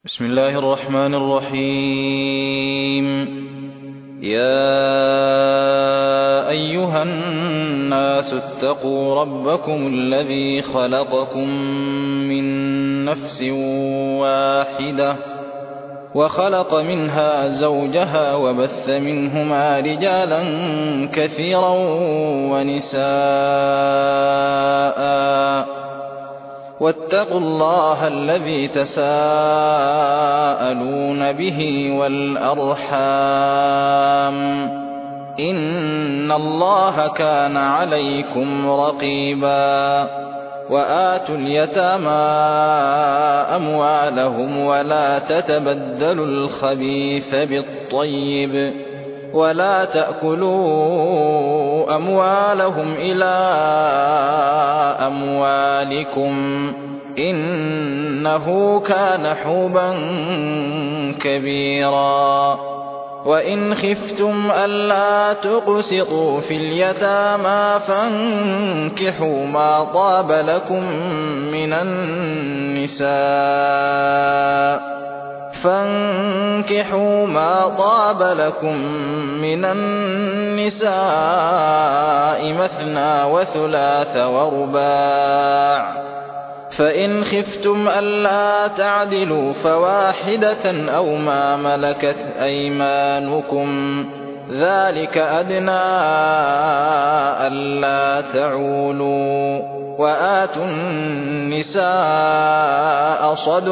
بسم الله الرحمن الرحيم. يا أيها الناس اتقوا ربكم الذي خلقكم من نفس واحدة وخلق منها زوجها وبث منهما رجالا كثيرا ونساء واتقوا الله الذي تساءلون به والأرحام إن الله كان عليكم رقيبا. وآتوا اليتامى أموالهم ولا تتبدلوا الخبيث بالطيب ولا تأكلوا أموالهم إلى أموالكم إنه كان حوبا كبيرا. وإن خفتم ألا تقسطوا في اليتامى فانكحوا ما طاب لكم من النساء مثنى وثلاث ورباع، فإن خفتم ألا تعدلوا فواحدة أو ما ملكت أيمانكم ذلك أدنى ألا تعولوا. وآتوا النساء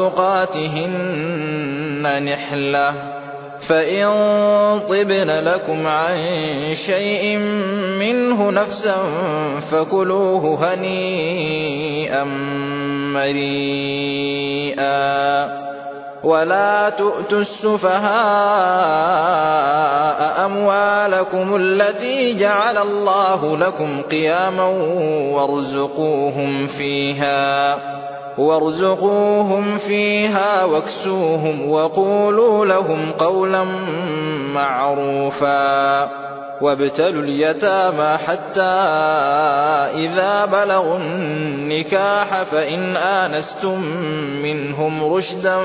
صدقاتهن نحلة، فإن طبن لكم عن شيء منه نفسا فكلوه هنيئا مريئا. ولا تؤتوا السفهاء أموالكم التي جعل الله لكم قياما وارزقوهم فيها واكسوهم وقولوا لهم قولا معروفا. وابتلوا اليتامى حتى إذا بلغوا النكاح فإن آنستم منهم رشدا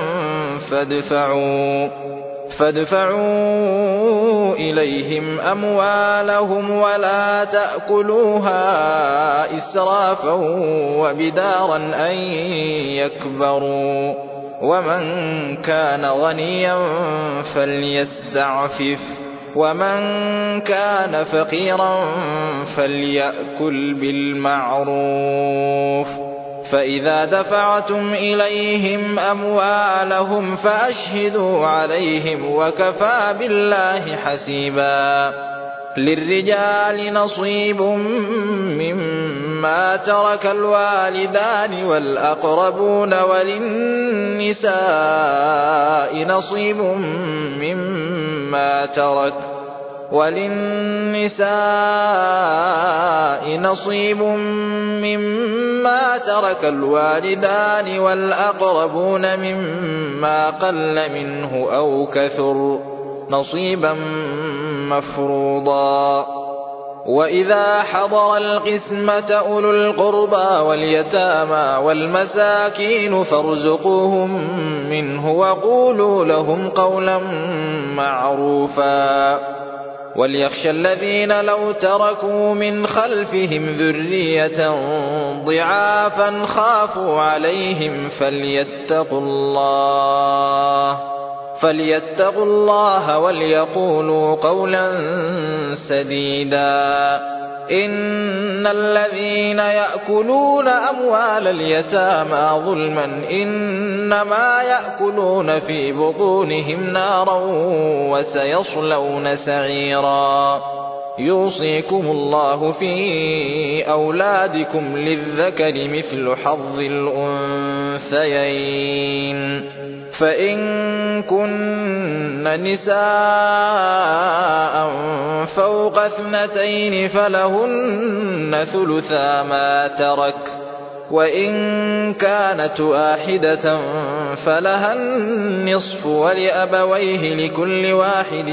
فادفعوا إليهم أموالهم ولا تأكلوها إسرافا وبدارا أن يكبروا. ومن كان غنيا فليستعفف ومن كان فقيرا فليأكل بالمعروف. فإذا دفعتم إليهم أموالهم فأشهدوا عليهم وكفى بالله حسيبا. للرجال نصيب مما ترك الوالدان والأقربون وللنساء نصيب مما ترك الوالدان والأقربون مما قل منه أو كثر نصيبا مفروضا. وإذا حضر القسمة أولو القربى واليتامى والمساكين فارزقوهم منه وقولوا لهم قولا معروفا. وليخشى الذين لو تركوا من خلفهم ذرية ضعافا خافوا عليهم فليتقوا الله وليقولوا قولا سديدا. إن الذين يأكلون أموال اليتامى ظلما إنما يأكلون في بطونهم نارا وسيصلون سعيرا. يوصيكم الله في أولادكم للذكر مثل حظ الأنثيين، فإن كن نساء فوق 2 فلهن ثلثا ما ترك، وإن كانت واحدة فلها النصف ولأبويه لكل واحد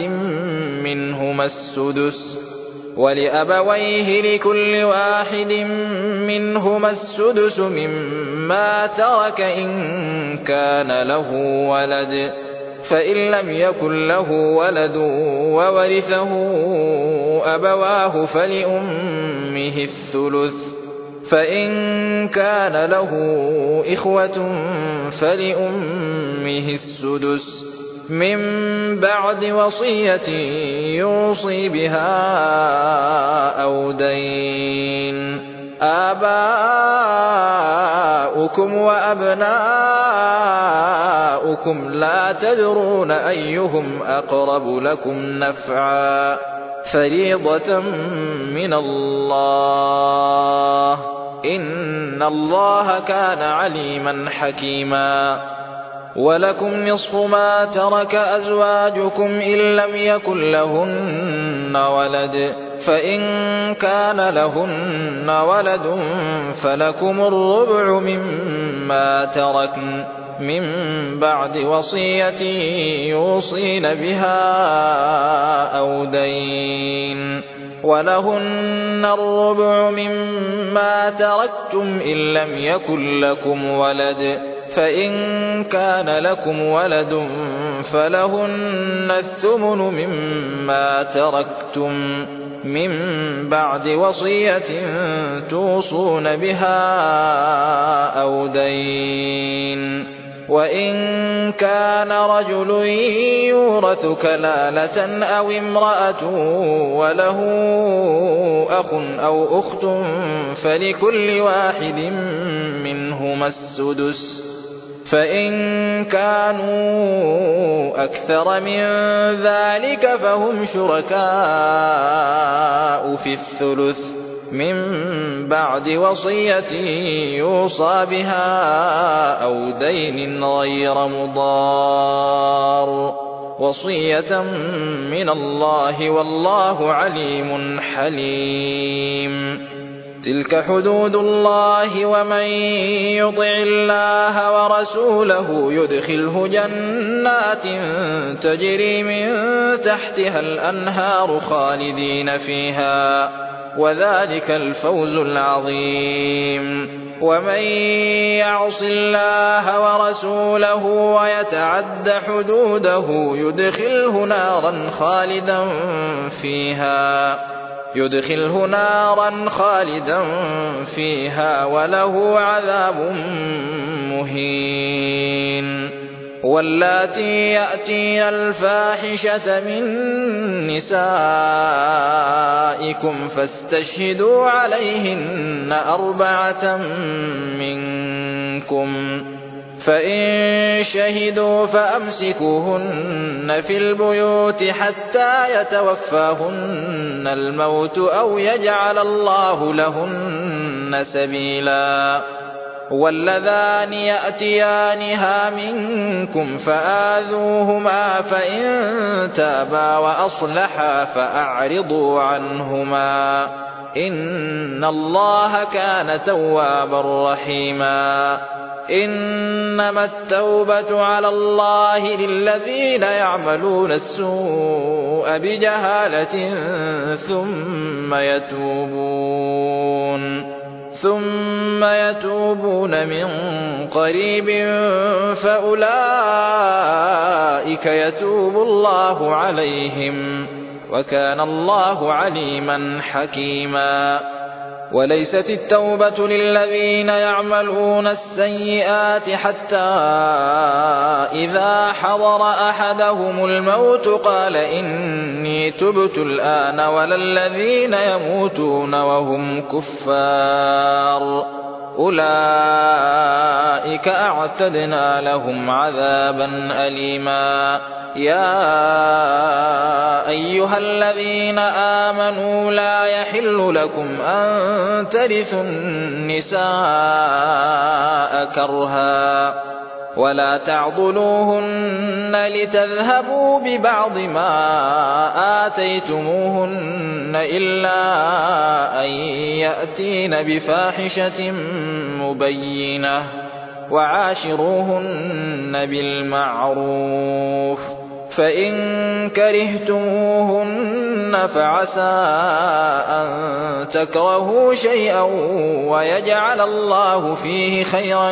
منهما السدس مما مما ترك إن كان له ولد، فإن لم يكن له ولد وورثه أبواه فلأمه الثلث، فإن كان له إخوة فلأمه السدس، من بعد وصية يوصي بها أو دين. آباؤكم وأبناؤكم لا تدرون أيهم أقرب لكم نفعا، فريضة من الله، إن الله كان عليما حكيما. ولكم نصف ما ترك أزواجكم إن لم يكن لهن ولد، فإن كان لهن ولد فلكم الربع مما تركن من بعد وصية يوصين بها أو دين، ولهن الربع مما تركتم إن لم يكن لكم ولد، فإن كان لكم ولد فلهن الثمن مما تركتم من بعد وصية توصون بها أو دين. وإن كان رجل يورث كلالة أو امرأة وله أخ أو أخت فلكل واحد منهما السدس، فإن كانوا أكثر من ذلك فهم شركاء في الثلث من بعد وصية يوصى بها أو دين غير مضار، وصية من الله والله عليم حليم. تلك حدود الله، ومن يطع الله ورسوله يدخله جنات تجري من تحتها الأنهار خالدين فيها، وذلك الفوز العظيم. ومن يعص الله ورسوله ويتعد حدوده يدخله نارا خالدا فيها وله عذاب مهين. واللاتي يأتين الفاحشة من نسائكم فاستشهدوا عليهن 4 منكم، فإن شهدوا فأمسكوهن في البيوت حتى يتوفاهن الموت أو يجعل الله لهن سبيلا. واللذان يأتيانها منكم فآذوهما، فإن تابا وأصلحا فأعرضوا عنهما، إن الله كان توابا رحيما. إنما التوبة على الله للذين يعملون السوء بجهالة ثم يتوبون من قريب فأولئك يتوب الله عليهم، وكان الله عليما حكيما. وليست التوبة للذين يعملون السيئات حتى إذا حضر أحدهم الموت قال إني تبت الآن، ولا الذين يموتون وهم كفار، أولئك أعتدنا لهم عذابا أليما. يا أيها الذين آمنوا لا يحل لكم أن ترثوا النساء كرها، ولا تعضلوهن لتذهبوا ببعض ما آتيتموهن إلا أن يأتين بفاحشة مبينة، وعاشروهن بالمعروف، فإن كرهتموهن فعسى أن تكرهوا شيئا ويجعل الله فيه خيرا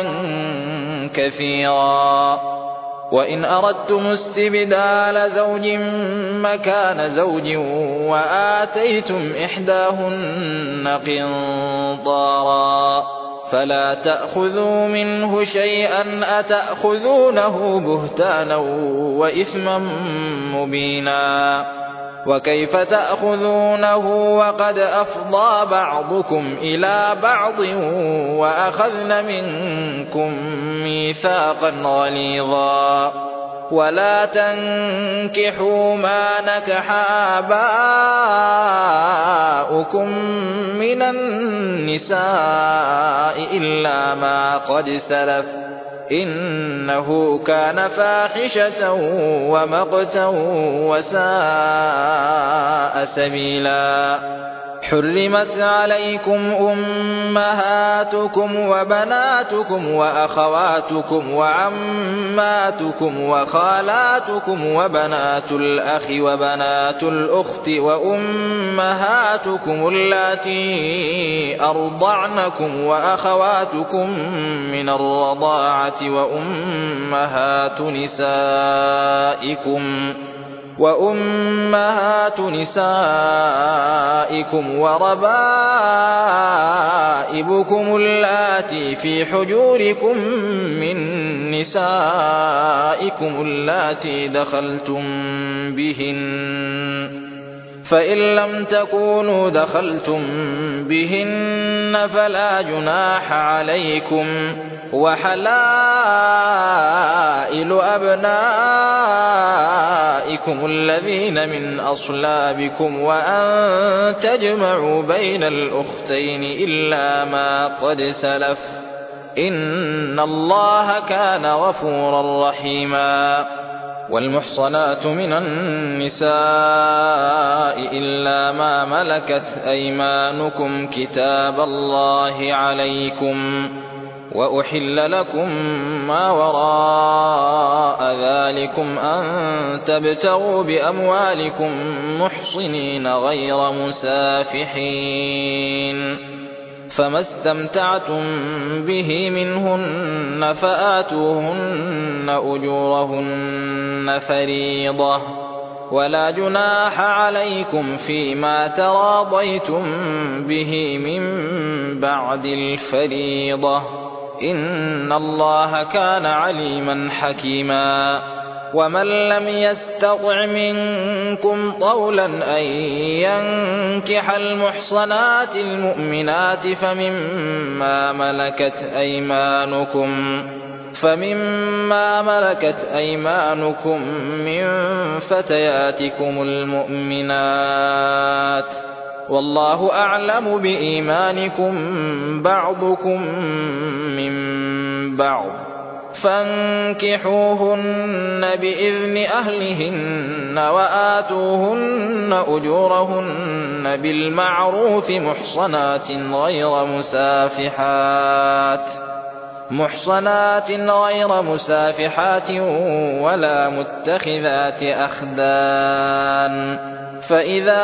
كثيرا. وإن أردتم استبدال زوج مكان زوج وآتيتم إحداهن قنطارا فلا تأخذوا منه شيئا أتأخذونه بهتانا وإثما مبينا. وكيف تأخذونه وقد أفضى بعضكم إلى بعض وأخذن منكم ميثاقا غليظا. ولا تنكحوا ما نكح آباؤكم من النساء إلا ما قد سلف إنه كان فاحشة ومقتا وساء سبيلا. حرمت عليكم أمهاتكم وبناتكم وأخواتكم وعماتكم وخالاتكم وبنات الأخ وبنات الأخت وأمهاتكم اللاتي أرضعنكم وأخواتكم من الرضاعة وأمهات نسائكم وربائبكم اللاتي في حجوركم من نسائكم اللاتي دخلتم بهن فإن لم تكونوا دخلتم بهن فلا جناح عليكم. وحلائل أبنائكم الذين من أصلابكم وأن تجمعوا بين الأختين إلا ما قد سلف إن الله كان غفورا رحيما. والمحصنات من النساء إلا ما ملكت أيمانكم كتاب الله عليكم وأحل لكم ما وراء ذلكم أن تبتغوا بأموالكم محصنين غير مسافحين فما استمتعتم به منهن فآتوهن أجورهن فريضة ولا جناح عليكم فيما تراضيتم به من بعد الفريضة إن الله كان عليما حكيما. ومن لم يستطع منكم طولا أن ينكح المحصنات المؤمنات فمما ملكت أيمانكم من فتياتكم المؤمنات والله أعلم بإيمانكم بعضكم من بعض فانكحوهن بإذن أهلهن وآتوهن أجورهن بالمعروف محصنات غير مسافحات ولا متخذات أخدان. فإذا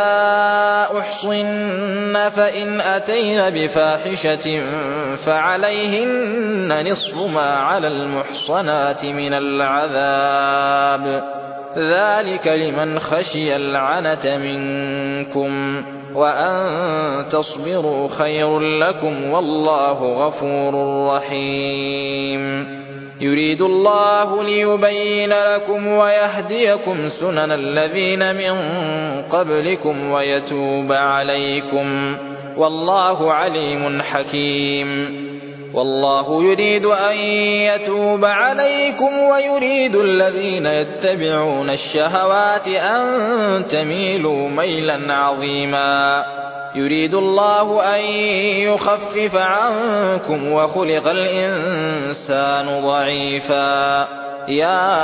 أحصن فإن أتين بفاحشة فعليهن نصف ما على المحصنات من العذاب ذلك لمن خشي العنة منكم وأن تصبروا خير لكم والله غفور رحيم. يريد الله ليبين لكم ويهديكم سنن الذين من قبلكم ويتوب عليكم والله عليم حكيم. والله يريد أن يتوب عليكم ويريد الذين يتبعون الشهوات أن تميلوا ميلا عظيما. يريد الله أن يخفف عنكم وخلق الإنسان ضعيفا. يا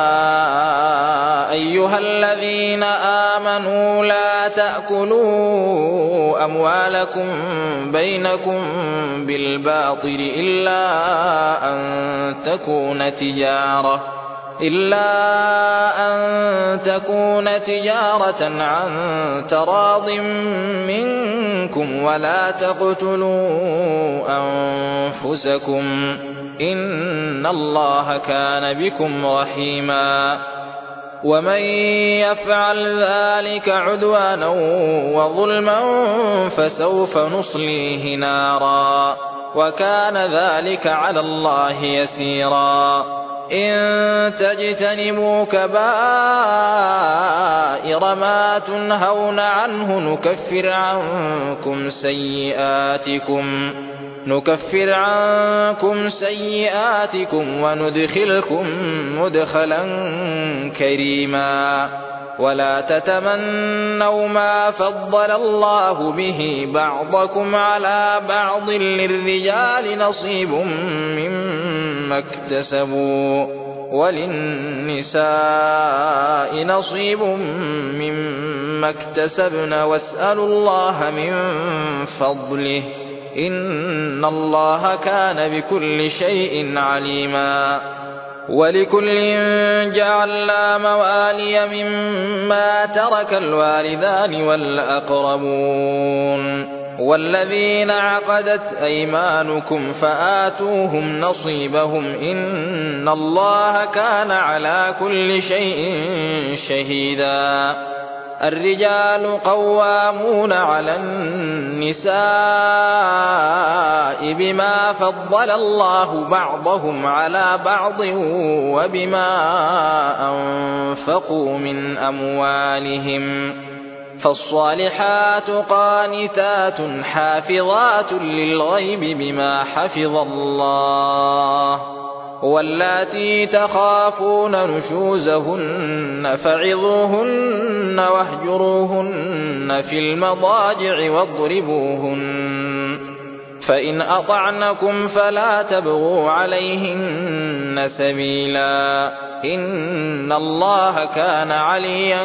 أيها الذين آمنوا لا تأكلوا أموالكم بينكم بالباطل إلا أن إلا أن تكون تجارة عن تراض منكم ولا تقتلوا أنفسكم إن الله كان بكم رحيما ومن يفعل ذلك عدوانا وظلما فسوف نصليه نارا وكان ذلك على الله يسيرا إن تجتنبوا كبائر ما تنهون عنه نكفر عنكم سيئاتكم وندخلكم مدخلا كريما ولا تتمنوا ما فضل الله به بعضكم على بعض للرجال نصيب مما اكتسبوا وللنساء نصيب مما اكتسبن واسألوا الله من فضله إن الله كان بكل شيء عليما ولكل جعلنا موالي مما ترك الوالدان والأقربون والذين عقدت أيمانكم فآتوهم نصيبهم إن الله كان على كل شيء شهيدا الرجال قوامون على النساء بما فضل الله بعضهم على بعض وبما أنفقوا من أموالهم فالصالحات قانتات حافظات للغيب بما حفظ الله واللاتي تخافون نشوزهن فعظوهن واهجروهن في المضاجع واضربوهن فإن أطعنكم فلا تبغوا عليهن سبيلا إن الله كان عليا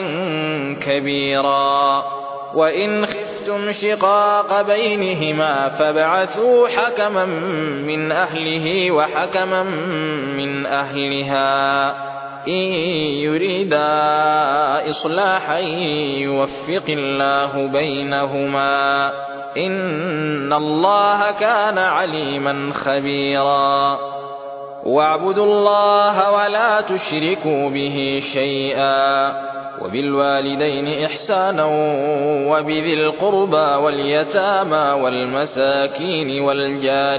كبيرا وإن خفتم شقاق بينهما فابعثوا حكما من أهله وحكما من أهلها إن يريدا إصلاحا يوفق الله بينهما إن الله كان عليما خبيرا واعبدوا الله ولا تشركوا به شيئا وبالوالدين إحسانا وبذي القربى واليتامى والمساكين والجار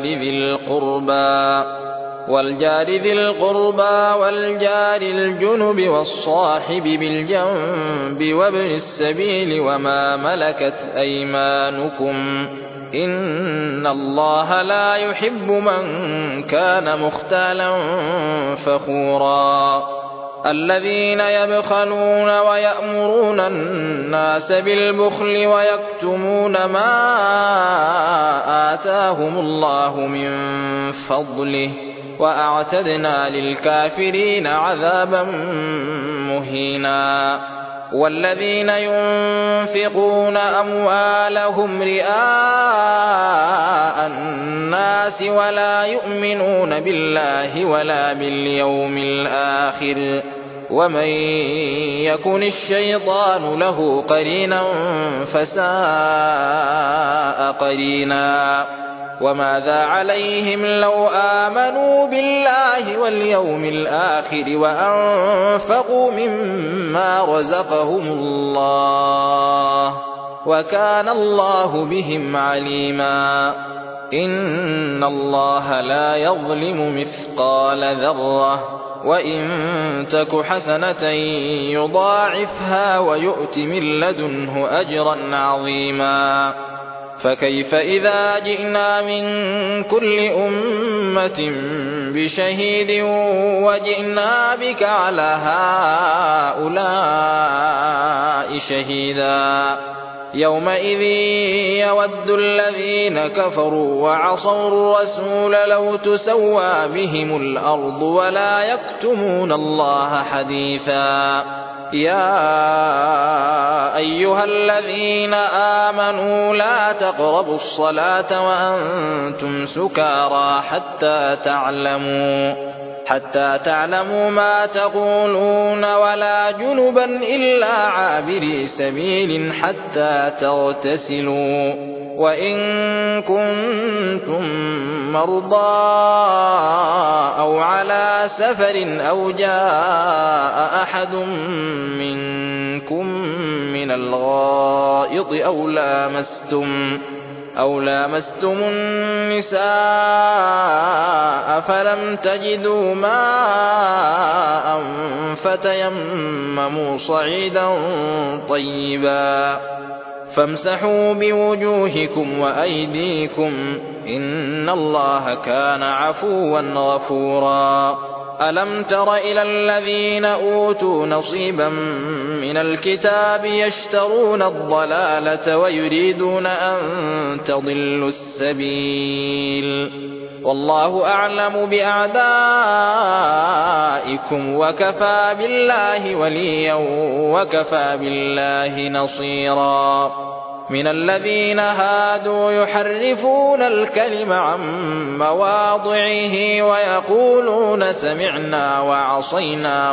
ذي القربى والجار الجنب والصاحب بالجنب وابن السبيل وما ملكت أيمانكم إن الله لا يحب من كان مختالا فخورا الذين يبخلون ويأمرون الناس بالبخل ويكتمون ما آتاهم الله من فضله وأعتدنا للكافرين عذابا مهينا والذين ينفقون أموالهم رئاء الناس ولا يؤمنون بالله ولا باليوم الآخر ومن يكن الشيطان له قرينا فساء قرينا وماذا عليهم لو آمنوا بالله واليوم الآخر وأنفقوا مما رزقهم الله وكان الله بهم عليما إن الله لا يظلم مثقال ذرة وإن تك حسنة يضاعفها ويؤت من لدنه أجرا عظيما فكيف إذا جئنا من كل أمة بشهيد وجئنا بك على هؤلاء شهيدا يومئذ يود الذين كفروا وعصوا الرسول لو تسوى بهم الأرض ولا يكتمون الله حديثا يا أيها الذين آمنوا لا تقربوا الصلاة وأنتم سكارى حتى تعلموا ما تقولون ولا جنبا إلا عابري سبيل حتى تغتسلوا وإن كنتم مرضى أو على سفر أو جاء أحد منكم من الغائط أو لامستم النساء فلم تجدوا ماء فتيمموا صعيدا طيبا فامسحوا بوجوهكم وأيديكم إن الله كان عفوا غفورا ألم تر إلى الذين أوتوا نصيبا من الكتاب يشترون الضلالة ويريدون أن تضلوا السبيل والله أعلم بأعدائكم وكفى بالله وليا وكفى بالله نصيرا من الذين هادوا يحرفون الكلم عن مواضعه ويقولون سمعنا وعصينا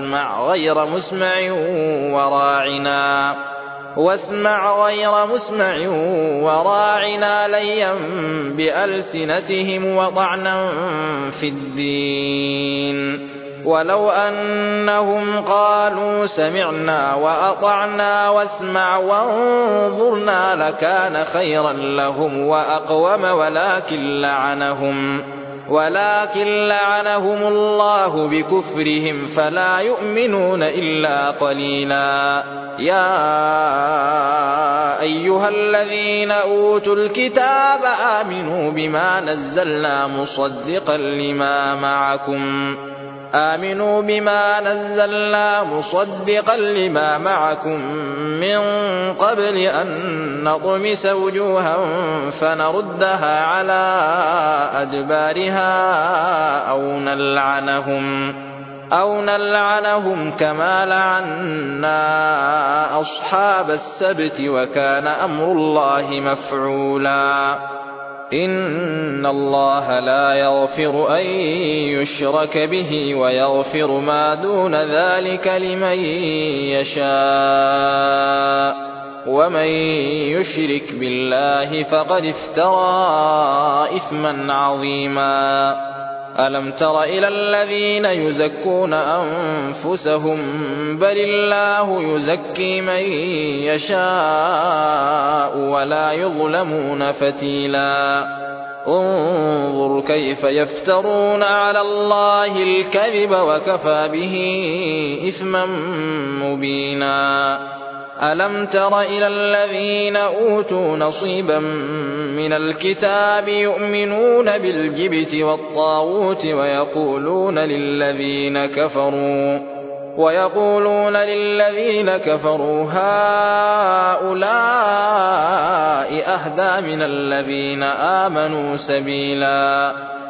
واسمع غير مسمع وراعنا ليا بألسنتهم وطعنا في الدين ولو أنهم قالوا سمعنا وأطعنا واسمع وانظرنا لكان خيرا لهم وأقوم ولكن لعنهم الله بكفرهم فلا يؤمنون إلا قليلا يا أيها الذين أوتوا الكتاب آمنوا بما نزلنا مصدقا لما معكم من قبل أن نطمس وجوها فنردها على أدبارها أو نلعنهم كما لعنا أصحاب السبت وكان أمر الله مفعولا إن الله لا يغفر أن يشرك به ويغفر ما دون ذلك لمن يشاء ومن يشرك بالله فقد افترى إثما عظيما ألم تر إلى الذين يزكون أنفسهم بل الله يزكي من يشاء ولا يظلمون فتيلا انظر كيف يفترون على الله الكذب وكفى به إثما مبينا ألم تر إلى الذين أوتوا نصيبا من الكتاب يؤمنون بالجبت والطاغوت ويقولون للذين كفروا هؤلاء أهدى من الذين آمنوا سبيلا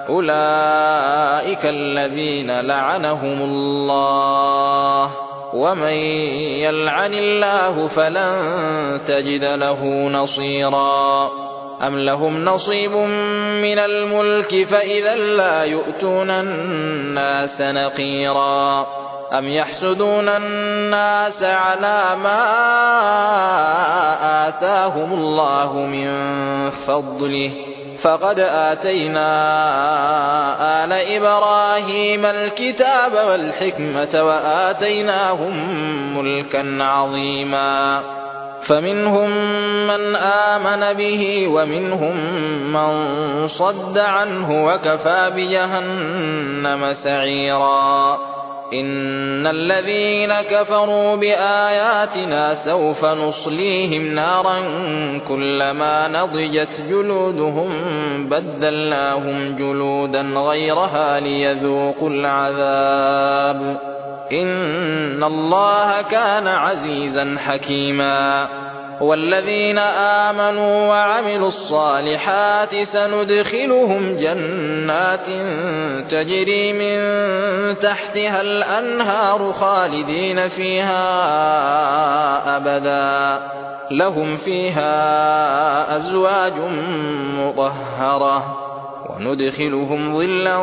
أولئك الذين لعنهم الله ومن يلعن الله فلن تجد له نصيرا أم لهم نصيب من الملك فإذا لا يؤتون الناس نقيرا أم يحسدون الناس على ما آتاهم الله من فضله فقد آتينا آل إبراهيم الكتاب والحكمة وآتيناهم ملكا عظيما فمنهم من آمن به ومنهم من صد عنه وكفى بجهنم سعيرا إن الذين كفروا بآياتنا سوف نصليهم نارا كلما نضجت جلودهم بدلناهم جلودا غيرها ليذوقوا العذاب إن الله كان عزيزا حكيما والذين آمنوا وعملوا الصالحات سندخلهم جنات تجري من تحتها الأنهار خالدين فيها أبدا لهم فيها أزواج مطهرة ندخلهم ظلا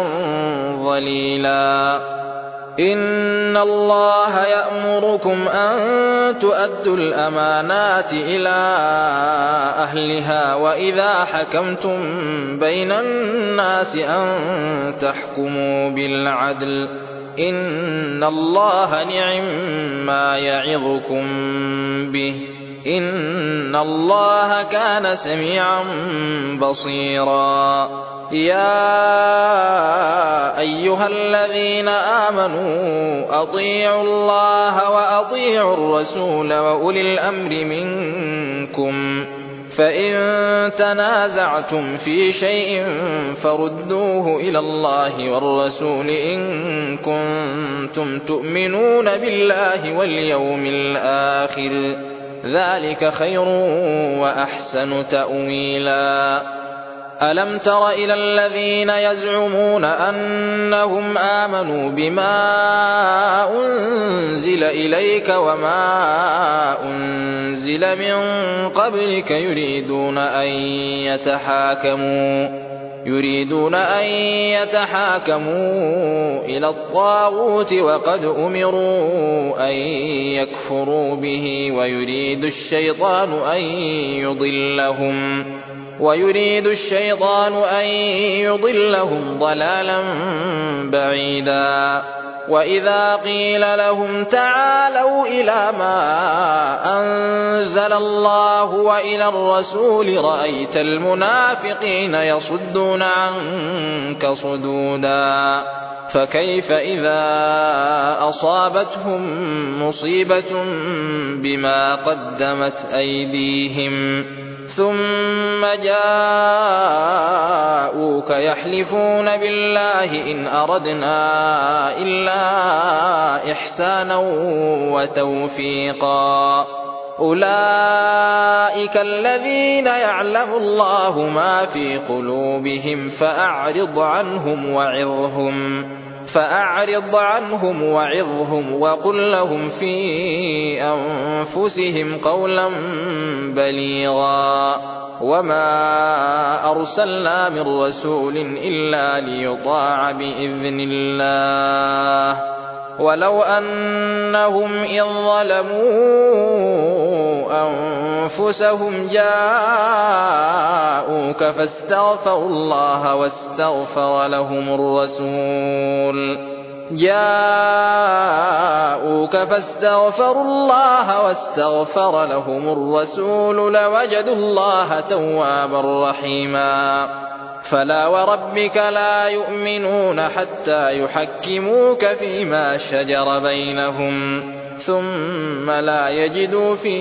ظليلا إن الله يأمركم أن تؤدوا الأمانات إلى أهلها وإذا حكمتم بين الناس أن تحكموا بالعدل إن الله نعما يعظكم به إن الله كان سميعا بصيرا يا أيها الذين آمنوا أطيعوا الله وأطيعوا الرسول وأولي الأمر منكم فإن تنازعتم في شيء فردوه إلى الله والرسول إن كنتم تؤمنون بالله واليوم الآخر ذلك خير وأحسن تأويلا ألم تر إلى الذين يزعمون أنهم آمنوا بما أنزل إليك وما أنزل من قبلك يريدون أن يتحاكموا إلى الطاغوت وقد أمروا أن يكفروا به ويريد الشيطان أن يضلهم ضلالا بعيدا وإذا قيل لهم تعالوا إلى ما أنزل الله وإلى الرسول رأيت المنافقين يصدون عنك صدودا فكيف إذا أصابتهم مصيبة بما قدمت أيديهم ثم جاءوك يحلفون بالله إن أردنا إلا إحسانا وتوفيقا أولئك الذين يعلم الله ما في قلوبهم فأعرض عنهم وعظهم وقل لهم في أنفسهم قولا بليغا وما أرسلنا من رسول إلا ليطاع بإذن الله ولو أنهم إذ ظلموا أنفسهم جاءوك فاستغفروا الله واستغفر لهم الرسول لوجدوا الله توابا رحيما فلا وربك لا يؤمنون حتى يحكموك فيما شجر بينهم ثم لا يجدوا في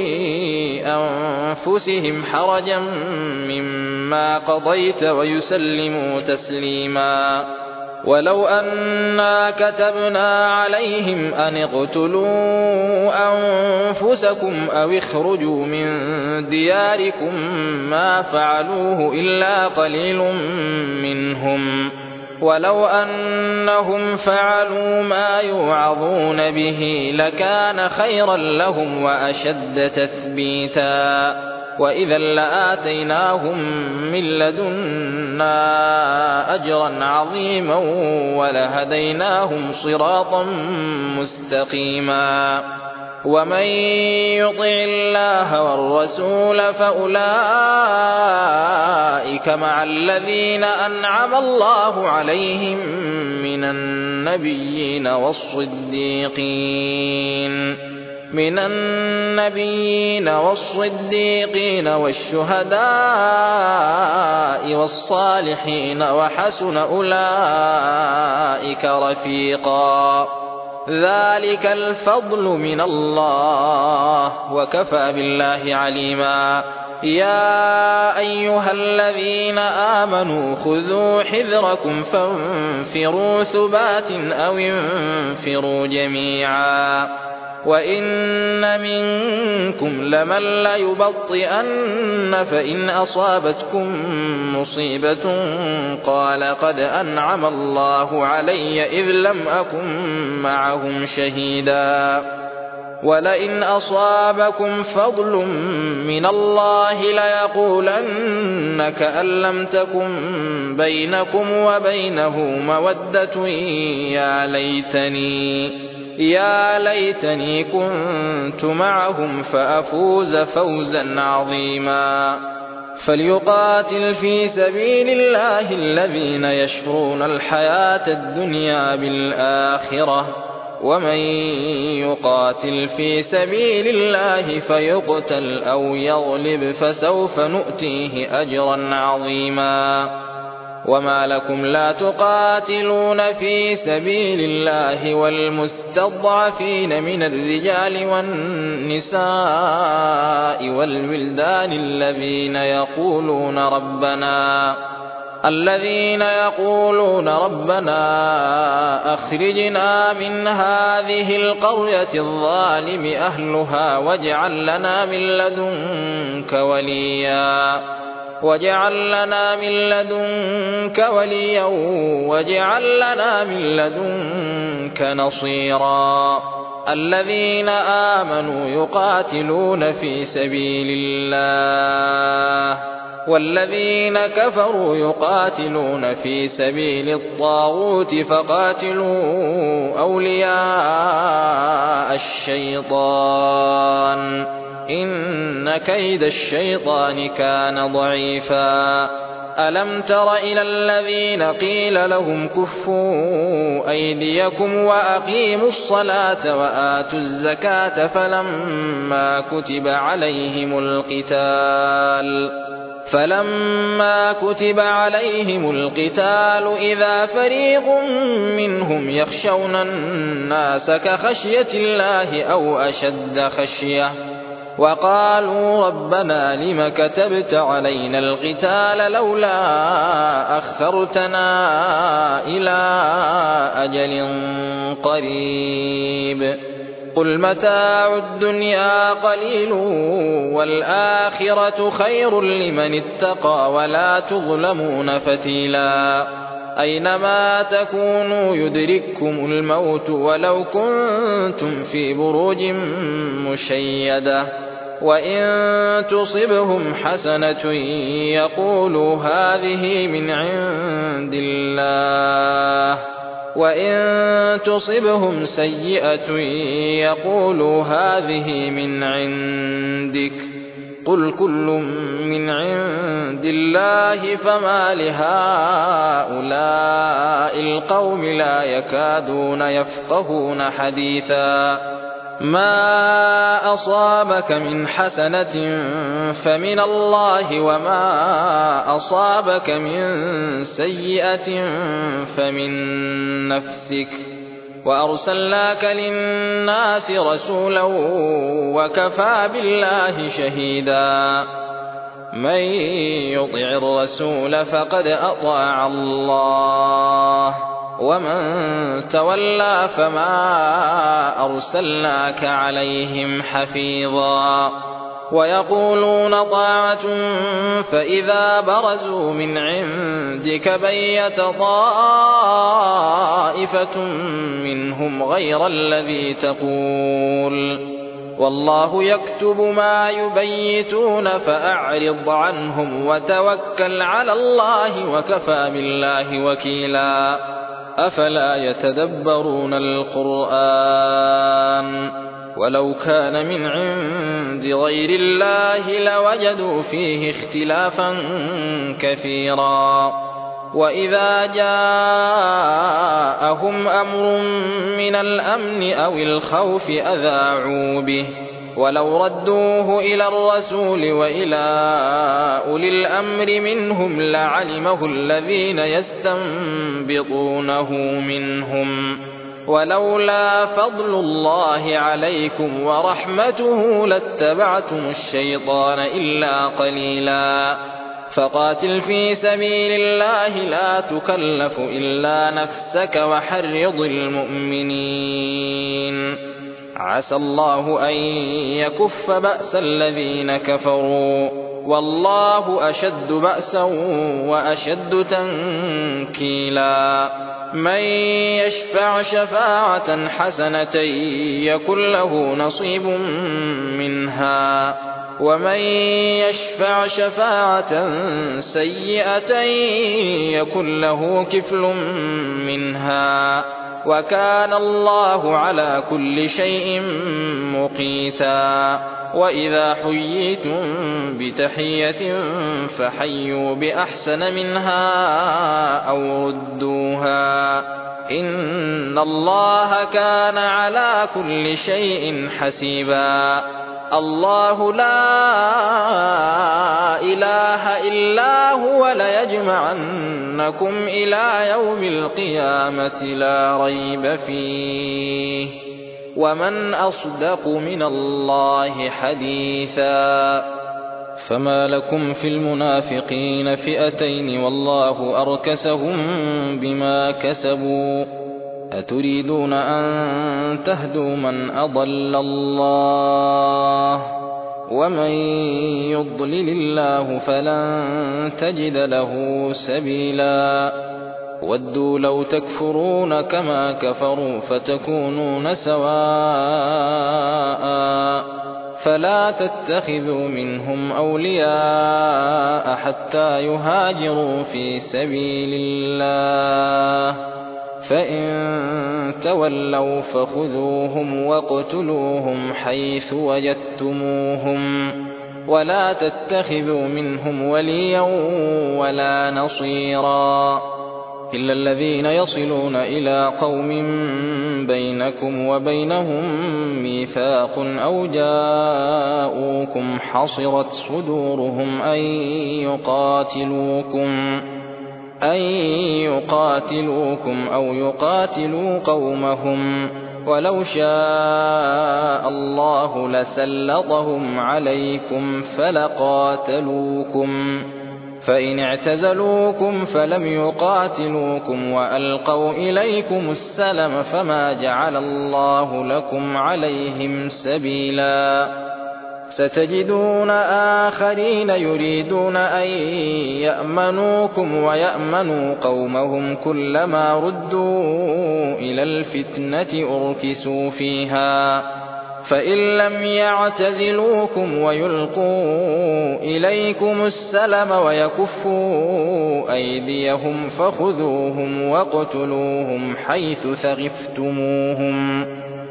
أنفسهم حرجا مما قضيت ويسلموا تسليما ولو أنا كتبنا عليهم أن اقتلوا أنفسكم أو اخرجوا من دياركم ما فعلوه إلا قليل منهم ولو أنهم فعلوا ما يوعظون به لكان خيرا لهم وأشد تثبيتا وإذا لآتيناهم من لدنا أجرا عظيما ولهديناهم صراطا مستقيما ومن يطع الله والرسول فأولئك مع الذين أنعم الله عليهم من النبيين والصديقين والشهداء والصالحين وحسن أولئك رفيقا ذلك الفضل من الله وكفى بالله عليما يا أيها الذين آمنوا خذوا حذركم فانفروا ثبات أو انفروا جميعا وإن منكم لمن ليبطئن فإن أصابتكم مصيبة قال قد أنعم الله علي إذ لم أكن معهم شهيدا ولئن أصابكم فضل من الله ليقولن كأن لم تكن بينكم وبينه مودة يا ليتني كنت معهم فأفوز فوزا عظيما. فليقاتل في سبيل الله الذين يشرون الحياة الدنيا بالآخرة، ومن يقاتل في سبيل الله فيقتل أو يغلب فسوف نؤتيه أجرا عظيما. وما لكم لا تقاتلون في سبيل الله والمستضعفين من الرجال والنساء والولدان الذين يقولون ربنا أخرجنا من هذه القرية الظالم أهلها واجعل لنا من لدنك وليا واجعل لنا من لدنك نصيرا. الذين آمنوا يقاتلون في سبيل الله والذين كفروا يقاتلون في سبيل الطاغوت فقاتلوا أولياء الشيطان إن كيد الشيطان كان ضعيفا. ألم تر إلى الذين قيل لهم كفوا أيديكم وأقيموا الصلاة وآتوا الزكاة فلما كتب عليهم القتال إذا فريق منهم يخشون الناس كخشية الله أو أشد خشية وقالوا ربنا لم كتبت علينا القتال لولا أخرتنا إلى أجل قريب قل متاع الدنيا قليل والآخرة خير لمن اتقى ولا تظلمون فتيلا. أينما تكونوا يدرككم الموت ولو كنتم في بروج مشيدة وإن تصبهم حسنة يقولوا هذه من عند الله وإن تصبهم سيئة يقولوا هذه من عندك قل كل من عند الله فما لهؤلاء القوم لا يكادون يفقهون حديثا. ما أصابك من حسنة فمن الله وما أصابك من سيئة فمن نفسك وأرسلناك للناس رسولا وكفى بالله شهيدا. من يطع الرسول فقد أطاع الله ومن تولى فما أرسلناك عليهم حفيظا. ويقولون طاعة فإذا برزوا من عندك بيت طائفة منهم غير الذي تقول والله يكتب ما يبيتون فأعرض عنهم وتوكل على الله وكفى بالله وكيلا. أفلا يتدبرون القرآن ولو كان من عند غير الله لوجدوا فيه اختلافا كثيرا. وإذا جاءهم أمر من الأمن أو الخوف أذاعوا به ولو ردوه إلى الرسول وإلى أولي الأمر منهم لعلمه الذين يستنبطونه منهم ولولا فضل الله عليكم ورحمته لاتبعتم الشيطان إلا قليلا. فقاتل في سبيل الله لا تكلف إلا نفسك وحرض المؤمنين. عسى الله أن يكف بأس الذين كفروا والله أشد بأسا وأشد تنكيلا. من يشفع شفاعة حسنة يكن له نصيب منها ومن يشفع شفاعة سيئة يكن له كفل منها وكان الله على كل شيء مقيتا. وإذا حييتم بتحية فحيوا بأحسن منها أو ردوها إن الله كان على كل شيء حسيبا. الله لا إله إلا هو ليجمعنكم إلى يوم القيامة لا ريب فيه ومن أصدق من الله حديثا. فما لكم في المنافقين فئتين والله أركسهم بما كسبوا أتريدون أن تهدوا من أضل الله ومن يضلل الله فلن تجد له سبيلا. ودوا لو تكفرون كما كفروا فتكونون سواء فلا تتخذوا منهم أولياء حتى يهاجروا في سبيل الله فإن تولوا فخذوهم واقتلوهم حيث وجدتموهم ولا تتخذوا منهم وليا ولا نصيرا إلا الذين يصلون إلى قوم بينكم وبينهم ميثاق أو جاءوكم حصرت صدورهم أن يقاتلوكم أو يقاتلوا قومهم ولو شاء الله لسلطهم عليكم فلقاتلوكم فإن اعتزلوكم فلم يقاتلوكم وألقوا إليكم السلم فما جعل الله لكم عليهم سبيلا. ستجدون آخرين يريدون أن يأمنوكم ويأمنوا قومهم كلما ردوا إلى الفتنة أركسوا فيها فإن لم يعتزلوكم ويلقوا إليكم السلم ويكفوا أيديهم فخذوهم واقتلوهم حيث ثقفتموهم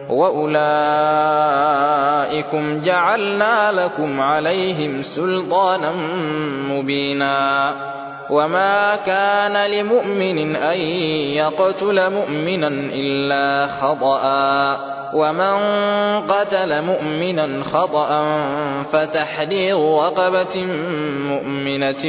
وأولئكم جعلنا لكم عليهم سلطانا مبينا. وما كان لمؤمن أن يقتل مؤمنا إلا خطأ ومن قتل مؤمنا خطأ فتحرير رقبة مؤمنة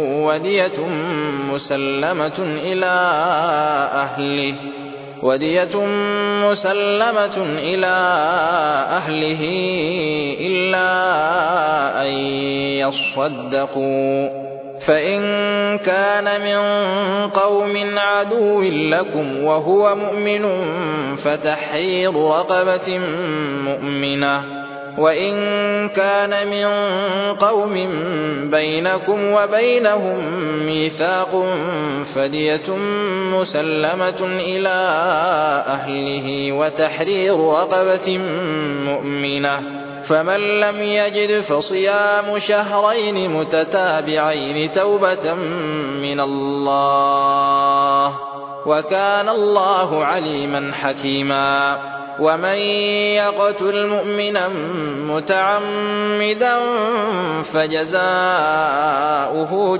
ودية مسلمة إلى أهله إلا أن يصدقوا فإن كان من قوم عدو لكم وهو مؤمن فتحرير رقبة مؤمنة وإن كان من قوم بينكم وبينهم ميثاق فدية مسلمة إلى أهله وتحرير رقبة مؤمنة فمن لم يجد فصيام شهرين متتابعين توبة من الله وكان الله عليما حكيما. ومن يقتل مؤمنا متعمدا فجزاؤه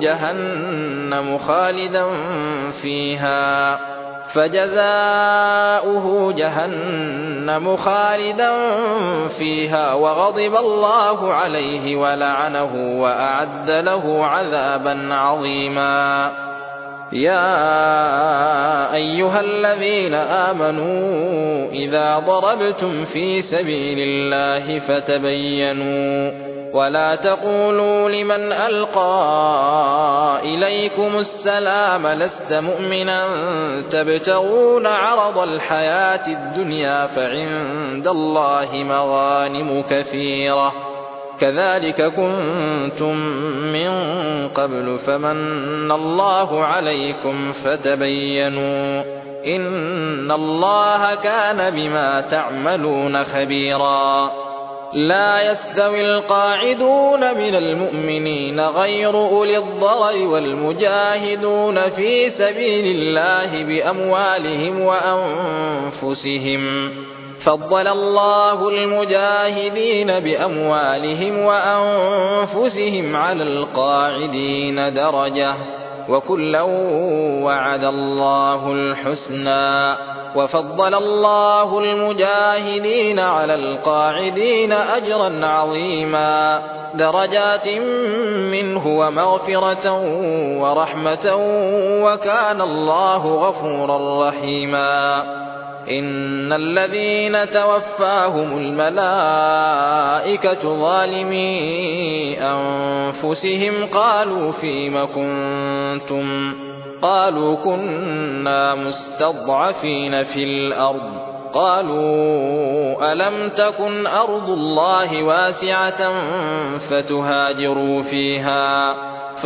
جهنم خالدا فيها وغضب الله عليه ولعنه وأعد له عذابا عظيما. يا أيها الذين آمنوا إذا ضربتم في سبيل الله فتبينوا ولا تقولوا لمن ألقى إليكم السلام لست مؤمنا تبتغون عرض الحياة الدنيا فعند الله مغانم كثيرة كذلك كنتم من قبل فمن الله عليكم فتبينوا إن الله كان بما تعملون خبيرا. لا يستوي القاعدون من المؤمنين غير أولي الضرر والمجاهدون في سبيل الله بأموالهم وأنفسهم. فضل الله المجاهدين بأموالهم وأنفسهم على القاعدين درجة، وكلا وعد الله الحسنى. وفضل الله المجاهدين على القاعدين أجرا عظيما، درجات منه ومغفرة ورحمة، وكان الله غفورا رحيما. إن الذين توفاهم الملائكة ظالمي أنفسهم قالوا فيم كنتم؟ قالوا كنا مستضعفين في الأرض. قالوا ألم تكن أرض الله واسعة فتهاجروا فيها؟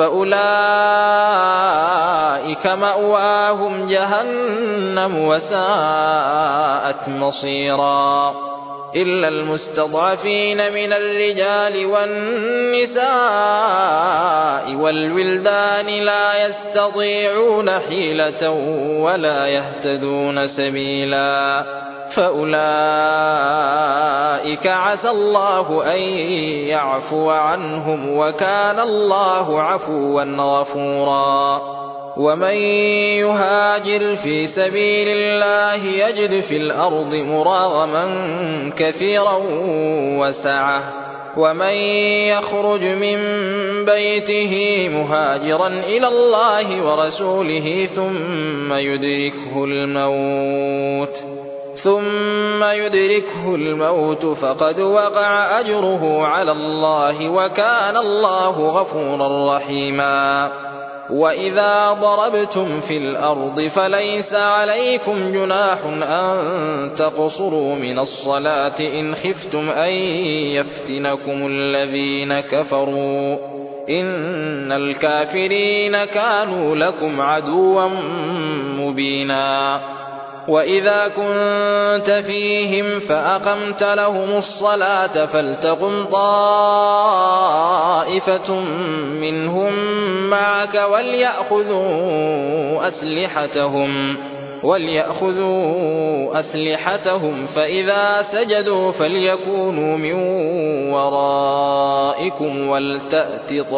فأولئك مأواهم جهنم وساءت مصيرا. إلا المستضعفين من الرجال والنساء والولدان لا يستطيعون حيلة ولا يهتدون سبيلا، فأولئك عسى الله أن يعفو عنهم، وكان الله عفوا غفورا. ومن يهاجر في سبيل الله يجد في الأرض مراغما كثيرا وسعة، ومن يخرج من بيته مهاجرا إلى الله ورسوله ثم يدركه الموت فقد وقع أجره على الله، وكان الله غفورا رحيما. وإذا ضربتم في الأرض فليس عليكم جناح أن تقصروا من الصلاة إن خفتم أن يفتنكم الذين كفروا، إن الكافرين كانوا لكم عدوا مبينا. وإذا كنت فيهم فأقمت لهم الصلاة فلتقم طائفة منهم معك وليأخذوا أسلحتهم، فإذا سجدوا فليكونوا من ورائكم ولتأت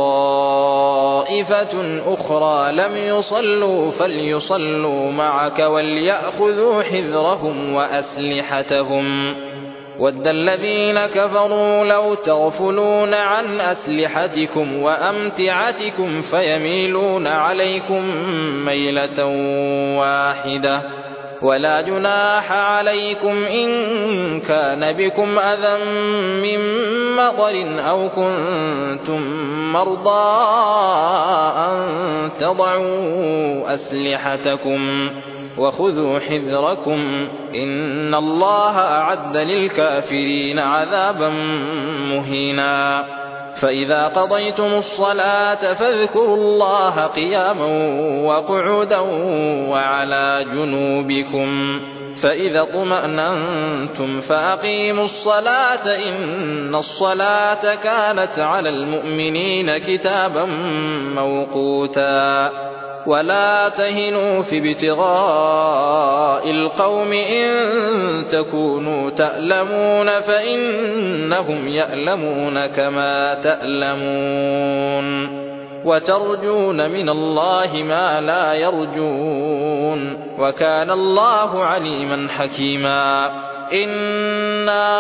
طائفة أخرى لم يصلوا فليصلوا معك وليأخذوا حذرهم وأسلحتهم. ود الذين كفروا لو تغفلون عن أسلحتكم وأمتعتكم فيميلون عليكم ميلة واحدة، ولا جناح عليكم إن كان بكم أذى من مطر أو كنتم مرضى أن تضعوا أسلحتكم، وخذوا حذركم إن الله أعد للكافرين عذابا مهينا. فإذا قضيتم الصلاة فاذكروا الله قياما وقعودا وعلى جنوبكم، فإذا اطمأننتم فأقيموا الصلاة إن الصلاة كانت على المؤمنين كتابا موقوتا. ولا تهنوا في ابتغاء القوم إن تكونوا تألمون فإنهم يألمون كما تألمون، وترجون من الله ما لا يرجون، وكان الله عليما حكيما. إنا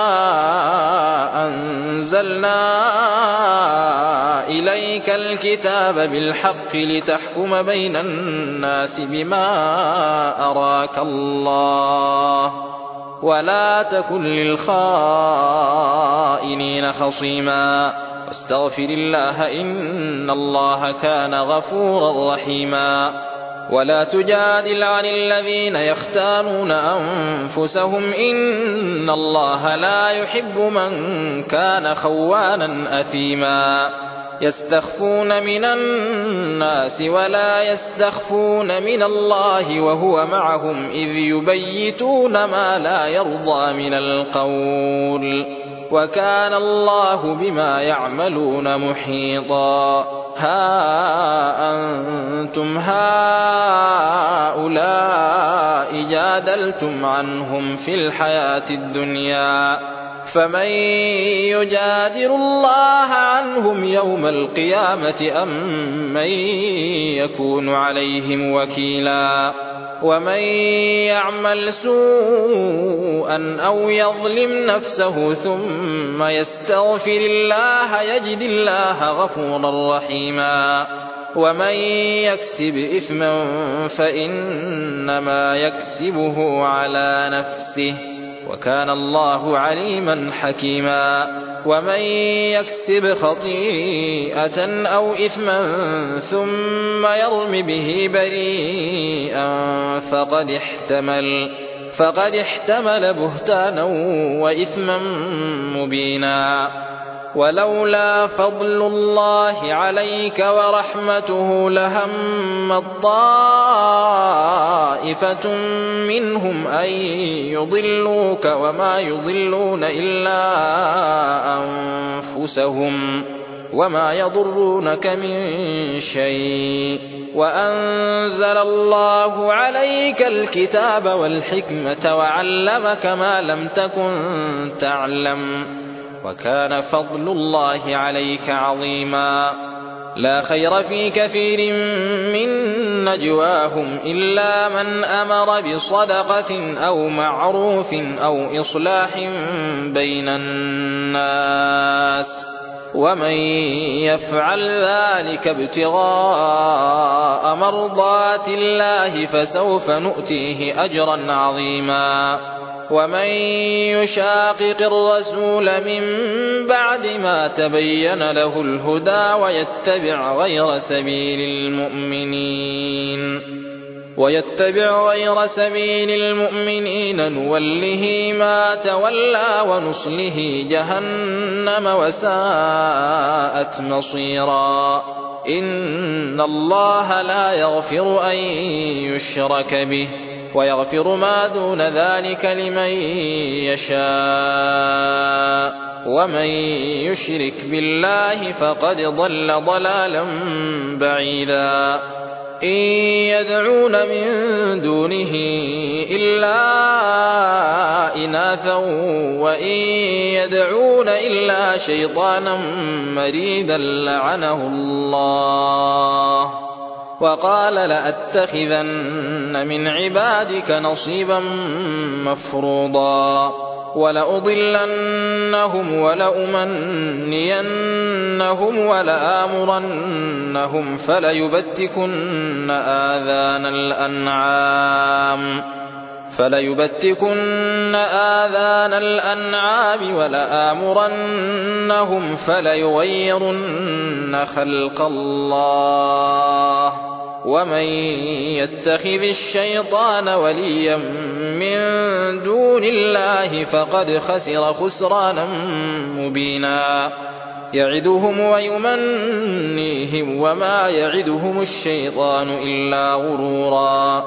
أنزلنا إليك الكتاب بالحق لتحكم بين الناس بما أراك الله، ولا تكن للخائنين خصيما، واستغفر الله إن الله كان غفورا رحيما. ولا تجادل عن الذين يختانون أنفسهم إن الله لا يحب من كان خوانا أثيما. يستخفون من الناس ولا يستخفون من الله وهو معهم إذ يبيتون ما لا يرضى من القول وكان الله بما يعملون محيطا ها أنتم هؤلاء جادلتم عنهم في الحياة الدنيا فمن يجادل الله عنهم يوم القيامة أم من يكون عليهم وكيلا ومن يعمل سوءا أو يظلم نفسه ثم يستغفر الله يجد الله غفورا رحيما ومن يكسب إثما فإنما يكسبه على نفسه وكان الله عليما حكيما ومن يكسب خطيئة أو إثما ثم يرم به بريئا فقد احتمل بهتانا وإثما مبينا ولولا فضل الله عليك ورحمته لهم طائفة منهم أن يضلوك وما يضلون إلا أنفسهم وما يضرونك من شيء وأنزل الله عليك الكتاب والحكمة وعلمك ما لم تكن تعلم وكان فضل الله عليك عظيما لا خير في كثير من نجواهم إلا من أمر بصدقة أو معروف أو إصلاح بين الناس ومن يفعل ذلك ابتغاء مرضات الله فسوف نؤتيه أجرا عظيما ومن يشاقق الرسول من بعد ما تبين له الهدى ويتبع غير سبيل المؤمنين نوله ما تولى ونصله جهنم وساءت مصيرا إن الله لا يغفر أن يشرك به ويغفر ما دون ذلك لمن يشاء ومن يشرك بالله فقد ضل ضلالا بعيدا إن يدعون من دونه إلا إناثا وإن يدعون إلا شيطانا مريدا لعنه الله وقال لأتخذن من عبادك نصيبا مفروضا ولأضلنهم ولأمنينهم ولآمرنهم فليبتكن آذان الأنعام ولآمرنهم فليغيرن خلق الله ومن يتخذ الشيطان وليا من دون الله فقد خسر خسرانا مبينا يعدهم ويمنيهم وما يعدهم الشيطان إلا غرورا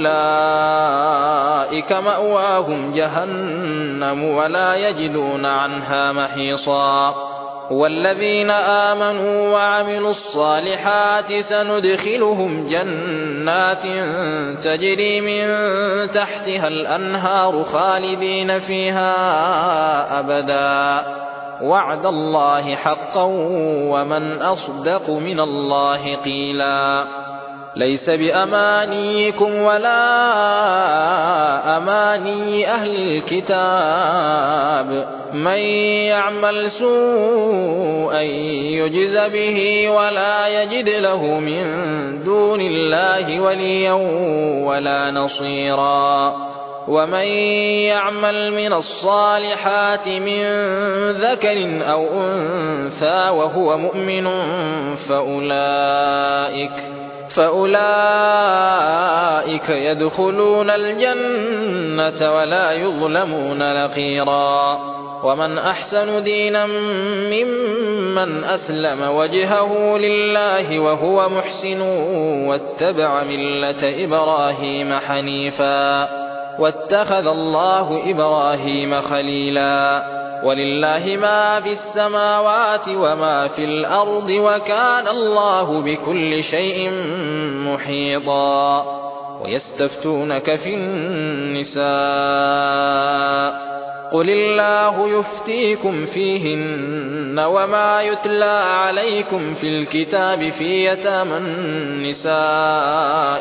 أولئك مأواهم جهنم ولا يجدون عنها محيصا والذين آمنوا وعملوا الصالحات سندخلهم جنات تجري من تحتها الأنهار خالدين فيها أبدا وعد الله حقا ومن أصدق من الله قيلا ليس بأمانيكم ولا أماني أهل الكتاب من يعمل سوءا يجز به ولا يجد له من دون الله وليا ولا نصيرا ومن يعمل من الصالحات من ذكر أو أنثى وهو مؤمن فأولئك يدخلون الجنة ولا يظلمون نقيرا ومن أحسن دينا ممن أسلم وجهه لله وهو محسن واتبع ملة إبراهيم حنيفا واتخذ الله إبراهيم خليلا ولله ما في السماوات وما في الأرض وكان الله بكل شيء محيطا ويستفتونك في النساء قل الله يفتيكم فيهن وما يتلى عليكم في الكتاب في يتامى النساء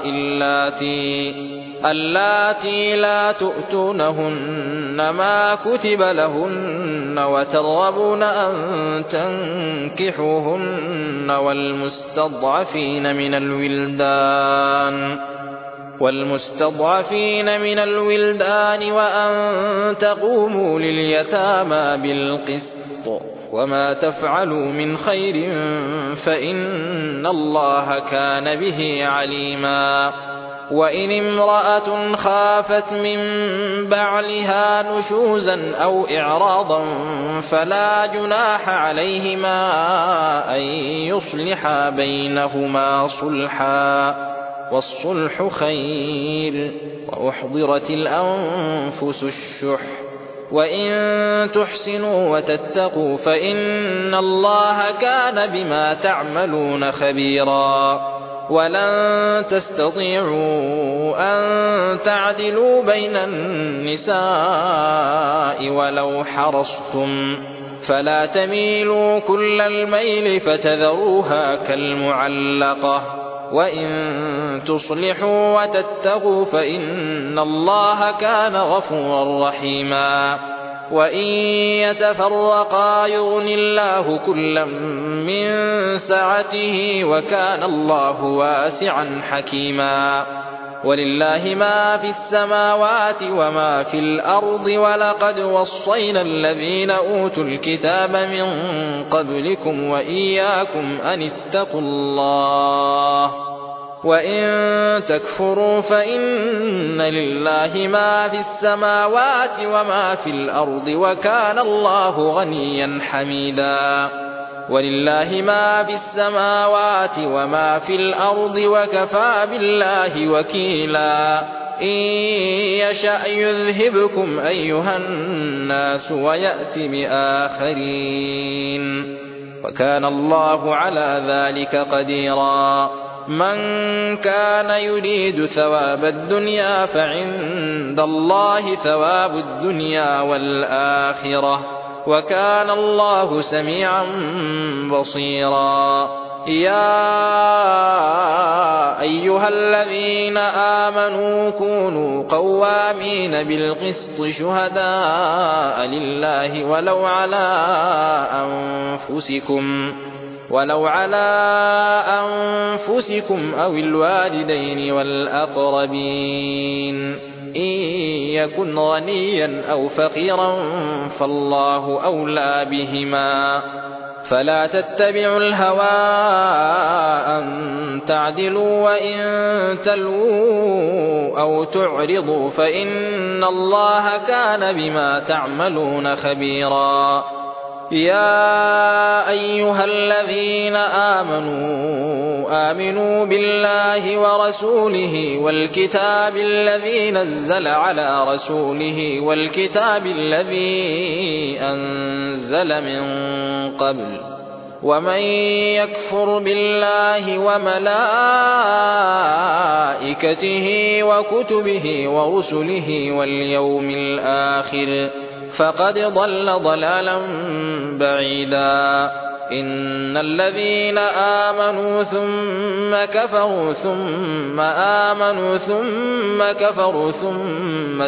اللاتي لا تؤتونهن ما كتب لهن وترغبون أن تنكحوهن والمستضعفين من الولدان وأن تقوموا لليتامى بالقسط وما تفعلوا من خير فإن الله كان به عليما وإن امرأة خافت من بعلها نشوزا أو إعراضا فلا جناح عليهما أن يصلحا بينهما صلحا والصلح خير وأحضرت الأنفس الشح وإن تحسنوا وتتقوا فإن الله كان بما تعملون خبيرا ولن تستطيعوا أن تعدلوا بين النساء ولو حرصتم فلا تميلوا كل الميل فتذروها كالمعلقة وإن تصلحوا وتتقوا فإن الله كان غفورا رحيما وإن يتفرقا يغن الله كلا من سعته وكان الله واسعا حكيما ولله ما في السماوات وما في الأرض ولقد وصينا الذين أوتوا الكتاب من قبلكم وإياكم أن اتقوا الله وإن تكفروا فإن لله ما في السماوات وما في الأرض وكان الله غنيا حميدا ولله ما في السماوات وما في الأرض وكفى بالله وكيلا إن يشأ يذهبكم أيها الناس ويأت بآخرين وكان الله على ذلك قديرا من كان يريد ثواب الدنيا فعند الله ثواب الدنيا والآخرة وكان الله سميعا بصيرا يا أيها الذين آمنوا كونوا قوامين بالقسط شهداء لله ولو على أنفسكم أو الوالدين والأقربين إن يكن غنيا أو فقيرا فالله أولى بهما فلا تتبعوا الهوى أن تعدلوا وإن تلووا أو تعرضوا فإن الله كان بما تعملون خبيرا يا أيها الذين آمنوا بالله ورسوله والكتاب الذي نزل على رسوله والكتاب الذي أنزل من قبل ومن يكفر بالله وملائكته وكتبه ورسله واليوم الآخر فقد ضل ضلالا بعيدا إن الذين آمنوا ثم كفروا ثم آمنوا ثم كفروا ثم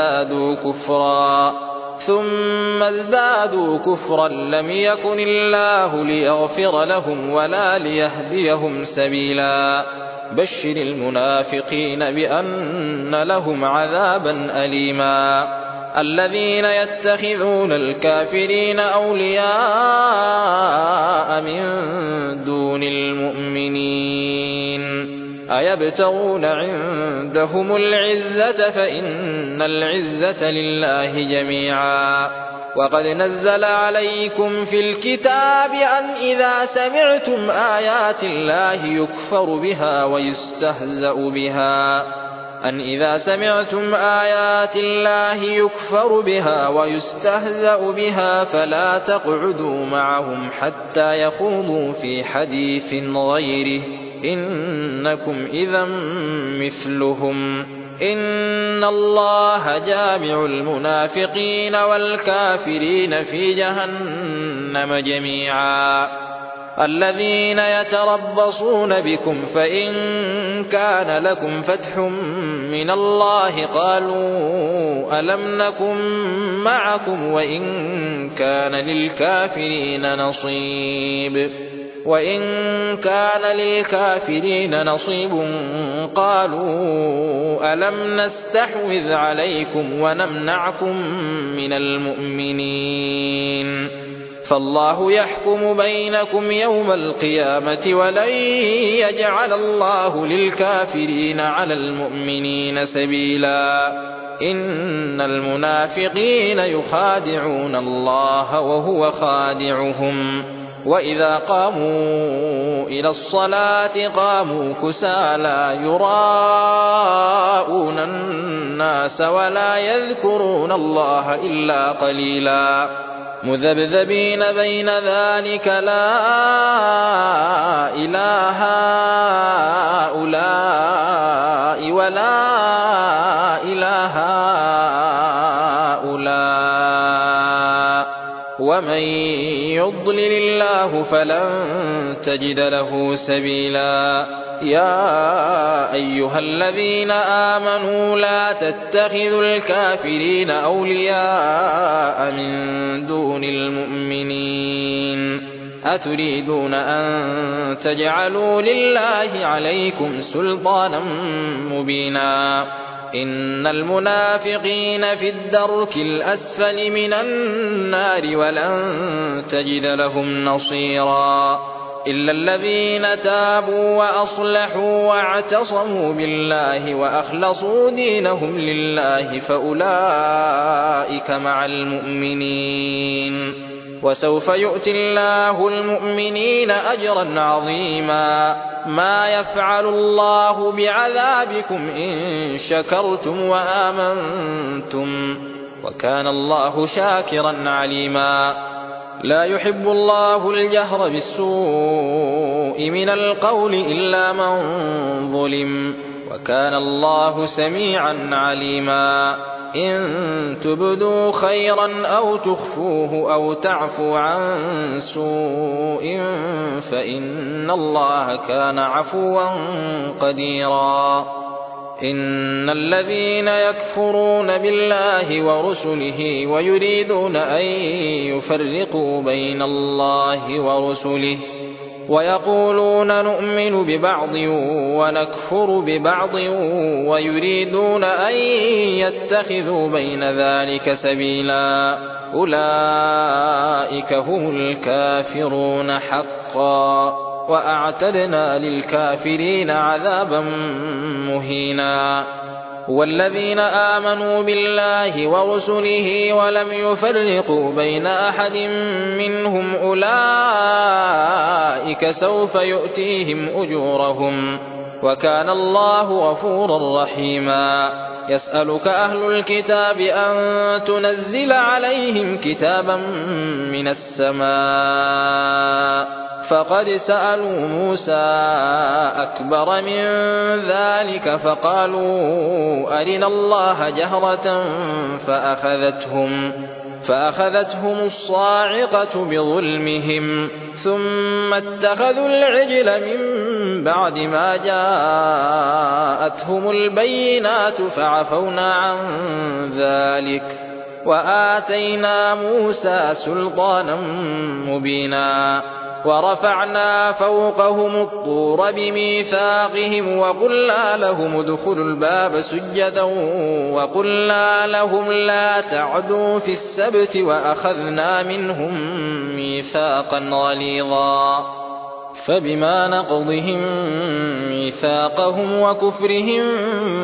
ازدادوا كفرا لم يكن الله ليغفر لهم ولا ليهديهم سبيلا بشر المنافقين بأن لهم عذابا أليما الذين يتخذون الكافرين أولياء من دون المؤمنين أيبتغون عندهم العزة فإن العزة لله جميعا وقد نزل عليكم في الكتاب أن إذا سمعتم آيات الله يكفر بها ويستهزأ بها فلا تقعدوا معهم حتى يخوضوا في حديث غيره إنكم إذا مثلهم إن الله جامع المنافقين والكافرين في جهنم جميعا الذين يتربصون بكم فإن كان لكم فتح من الله قالوا ألم نكن معكم وإن كان للكافرين نصيب قالوا ألم نستحوذ عليكم ونمنعكم من المؤمنين فالله يحكم بينكم يوم القيامة ولن يجعل الله للكافرين على المؤمنين سبيلا إن المنافقين يخادعون الله وهو خادعهم وإذا قاموا إلى الصلاة قاموا كسالى يراءون الناس ولا يذكرون الله إلا قليلا مذبذبين بين ذلك لا إله هؤلاء ولا إله هؤلاء ومن يضلل الله فلن تجد له سبيلا يا أيها الذين آمنوا لا تتخذوا الكافرين أولياء من دون المؤمنين أتريدون أن تجعلوا لله عليكم سلطانا مبينا إن المنافقين في الدرك الأسفل من النار ولن تجد لهم نصيرا إلا الذين تابوا وأصلحوا واعتصموا بالله وأخلصوا دينهم لله فأولئك مع المؤمنين وسوف يؤتي الله المؤمنين أجرا عظيما ما يفعل الله بعذابكم إن شكرتم وآمنتم وكان الله شاكرا عليما لا يحب الله الجهر بالسوء من القول إلا من ظلم وكان الله سميعا عليما إن تبدوا خيرا أو تخفوه أو تعفوا عن سوء فإن الله كان عفوا قديرا إن الذين يكفرون بالله ورسله ويريدون أن يفرقوا بين الله ورسله ويقولون نؤمن ببعض ونكفر ببعض ويريدون أن يتخذوا بين ذلك سبيلا أولئك هم الكافرون حقا وأعتدنا للكافرين عذابا مهينا والذين آمنوا بالله ورسله ولم يفرقوا بين أحد منهم أولئك سوف يؤتيهم أجورهم وكان الله غفورا رحيما يسألك أهل الكتاب أن تنزل عليهم كتابا من السماء فقد سألوا موسى أكبر من ذلك فقالوا أرنا الله جهرة فأخذتهم الصاعقة بظلمهم ثم اتخذوا العجل من بعد ما جاءتهم البينات فعفونا عن ذلك وآتينا موسى سلطانا مبينا ورفعنا فوقهم الطور بميثاقهم وقلنا لهم ادخلوا الباب سجدا وقلنا لهم لا تعدوا في السبت وأخذنا منهم ميثاقا غليظا فبما نقضهم ميثاقهم وكفرهم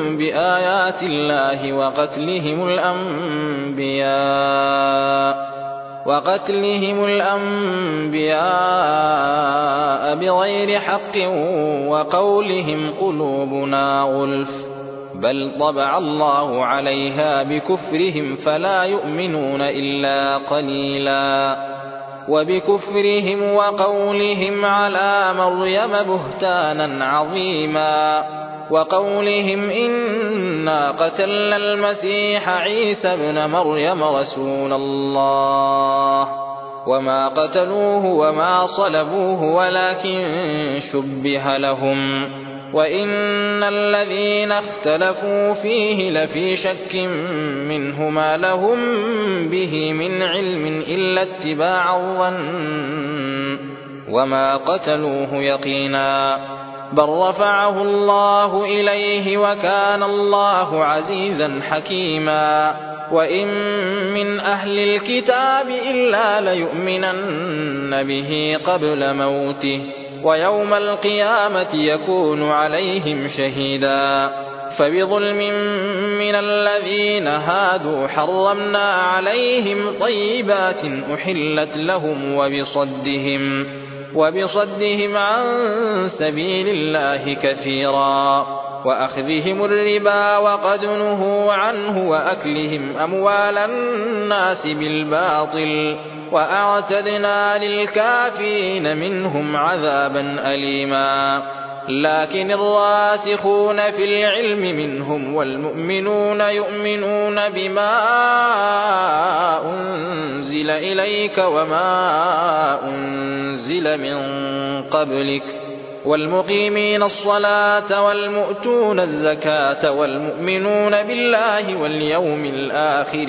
بآيات الله وقتلهم الأنبياء وقتلهم الأنبياء بغير حق وقولهم قلوبنا غلف بل طبع الله عليها بكفرهم فلا يؤمنون إلا قليلا وبكفرهم وقولهم على مريم بهتانا عظيما وقولهم إنا قتلنا المسيح عيسى ابن مريم رسول الله وما قتلوه وما صلبوه ولكن شبه لهم وإن الذين اختلفوا فيه لفي شك منه ما لهم به من علم إلا اتباع الظن وما قتلوه يقينا بل رفعه الله إليه وكان الله عزيزا حكيما وإن من أهل الكتاب إلا ليؤمنن به قبل موته ويوم القيامة يكون عليهم شهيدا فبظلم من الذين هادوا حرمنا عليهم طيبات أحلت لهم وبصدهم عن سبيل الله كثيرا وأخذهم الربا وقد نهوا عنه وأكلهم أموال الناس بالباطل وأعتدنا للكافرين منهم عذابا أليما لكن الراسخون في العلم منهم والمؤمنون يؤمنون بما أنزل إليك وما أنزل من قبلك والمقيمين الصلاة والمؤتون الزكاة والمؤمنون بالله واليوم الآخر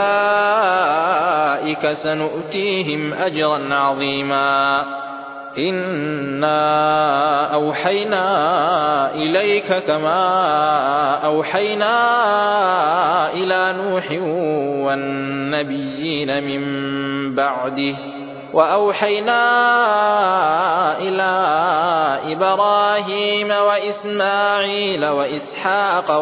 أولئك سنؤتيهم أجرا عظيما إنا أوحينا إليك كما أوحينا إلى نوح والنبيين من بعده وأوحينا إلى إبراهيم وإسماعيل وإسحاق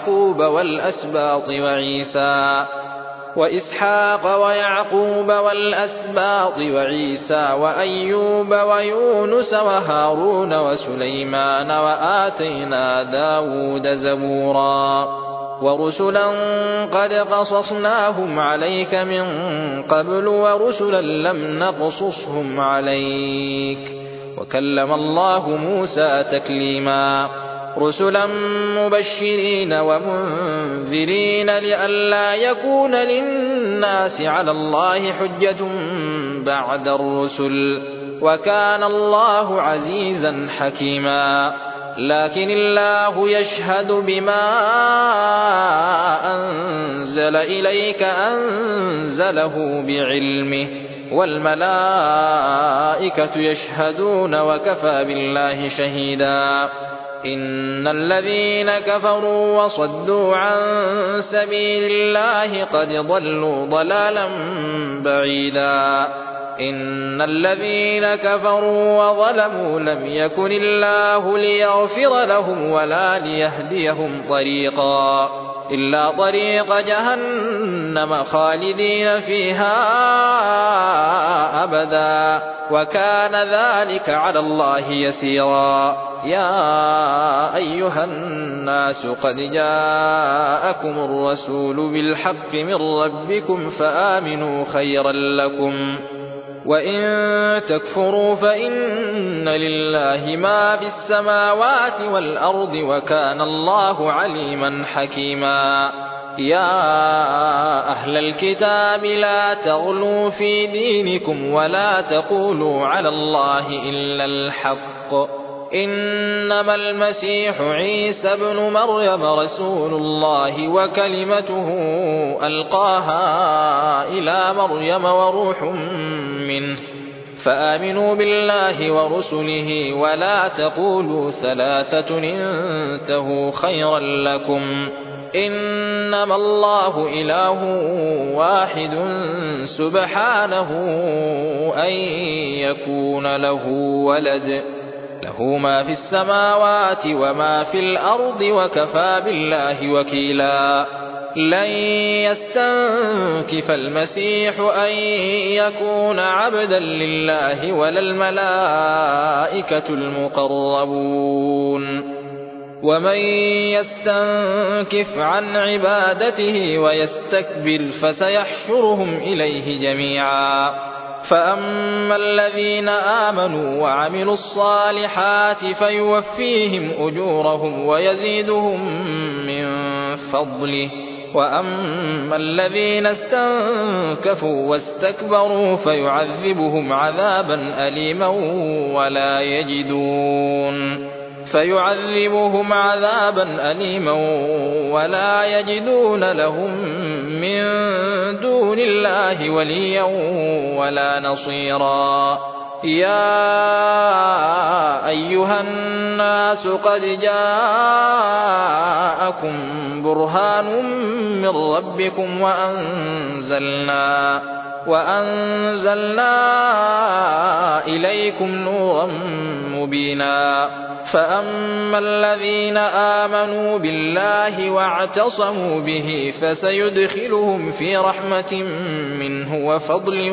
ويعقوب والأسباط وعيسى وأيوب ويونس وهارون وسليمان وآتينا داود زبورا ورسلا قد قصصناهم عليك من قبل ورسلا لم نقصصهم عليك وكلم الله موسى تكليما رسلا مبشرين ومنذرين لئلا يكون للناس على الله حجة بعد الرسل وكان الله عزيزا حكيما لكن الله يشهد بما أنزل إليك أنزله بعلمه والملائكة يشهدون وكفى بالله شهيدا إن الذين كفروا وصدوا عن سبيل الله قد ضلوا ضلالا بعيدا إن الذين كفروا وظلموا لم يكن الله ليغفر لهم ولا ليهديهم طريقا إلا طريق جهنم خالدين فيها أبدا وكان ذلك على الله يسيرا يا أيها الناس قد جاءكم الرسول بالحق من ربكم فآمنوا خيرا لكم وإن تكفروا فإن لله ما في السماوات والأرض وكان الله عليما حكيما يا أهل الكتاب لا تغلوا في دينكم ولا تقولوا على الله إلا الحق إنما المسيح عيسى ابن مريم رسول الله وكلمته ألقاها إلى مريم وروح منه فآمنوا بالله ورسله ولا تقولوا ثلاثة انتهوا خيرا لكم إنما الله إله واحد سبحانه أن يكون له ولد له ما في السماوات وما في الأرض وكفى بالله وكيلا لن يستنكف المسيح أن يكون عبدا لله ولا الملائكة المقربون ومن يستنكف عن عبادته ويستكبر فسيحشرهم إليه جميعا فأما الذين آمنوا وعملوا الصالحات فيوفيهم أجورهم ويزيدهم من فضله وأما الذين استنكفوا واستكبروا فيعذبهم عذابا أليما ولا يجدون لهم من دون الله وليا ولا نصيرا يا أيها الناس قد جاءكم برهان من ربكم وأنزلنا إليكم نورا مبينا فأما الذين آمنوا بالله واعتصموا به فسيدخلهم في رحمة منه وفضل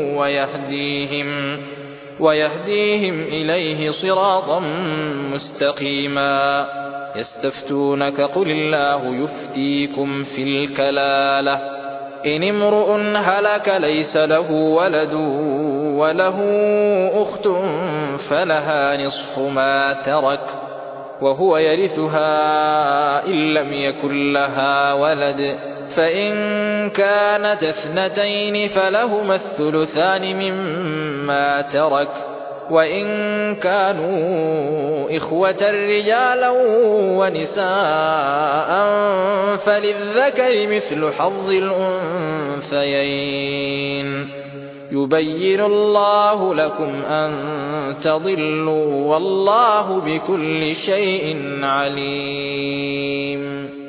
ويهديهم إليه صراطا مستقيما يستفتونك قل الله يفتيكم في الكلالة إن امرؤ هلك ليس له ولد وله أخت فلها نصف ما ترك وهو يرثها إن لم يكن لها ولد فإن كانت اثنتين فلهما الثلثان مما ترك وإن كانوا إخوة رجالا ونساء فللذكر مثل حظ الأنثيين يبين الله لكم أن تضلوا والله بكل شيء عليم